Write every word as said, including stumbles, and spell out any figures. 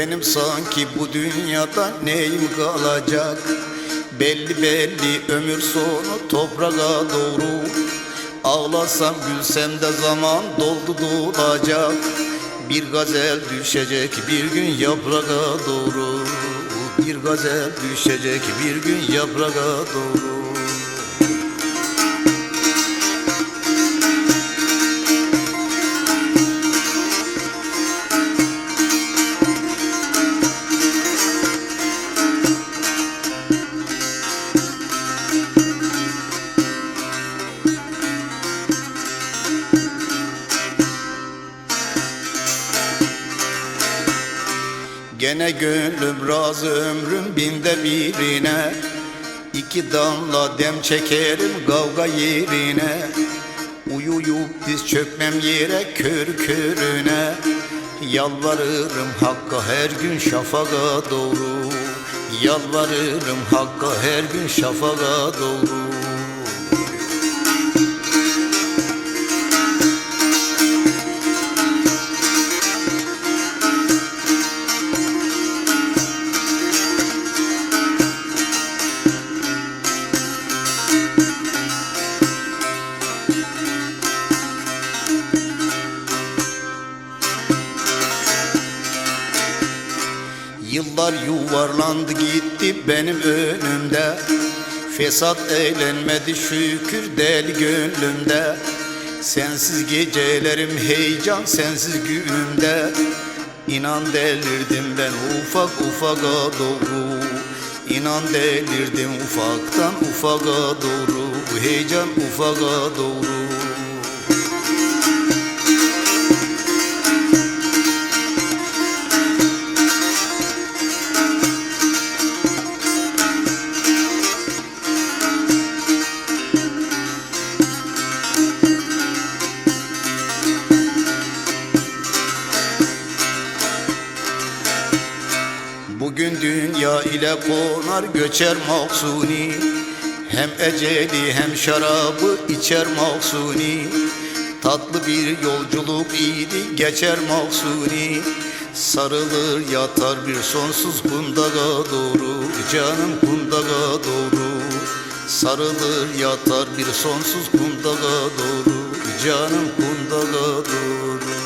Benim sanki bu dünyada neyim kalacak? Belli belli ömür sonu toprağa doğru. Ağlasam gülsem de zaman doldu dolacak. Bir gazel düşecek bir gün yaprağa doğru. Bir gazel düşecek bir gün yaprağa doğru. Gene gönlüm razı ömrüm binde birine. İki damla dem çekerim kavga yerine. Uyuyup diz çökmem yere kör körüne. Yalvarırım Hakk'a her gün şafağa doğru. Yalvarırım Hakk'a her gün şafağa doğru. Yıllar yuvarlandı gitti benim önümde. Fesat eğlenmedi şükür deli gönlümde. Sensiz gecelerim heyecan sensiz günümde. İnan delirdim ben ufak ufağa doğru. İnan delirdim ufaktan ufağa doğru. Bu heyecan ufağa doğru. Bugün dünya ile konar göçer mahzuni. Hem eceli hem şarabı içer mahzuni. Tatlı bir yolculuk idi geçer mahzuni. Sarılır yatar bir sonsuz kundağa doğru. Canım kundağa doğru. Sarılır yatar bir sonsuz kundağa doğru. Canım kundağa doğru.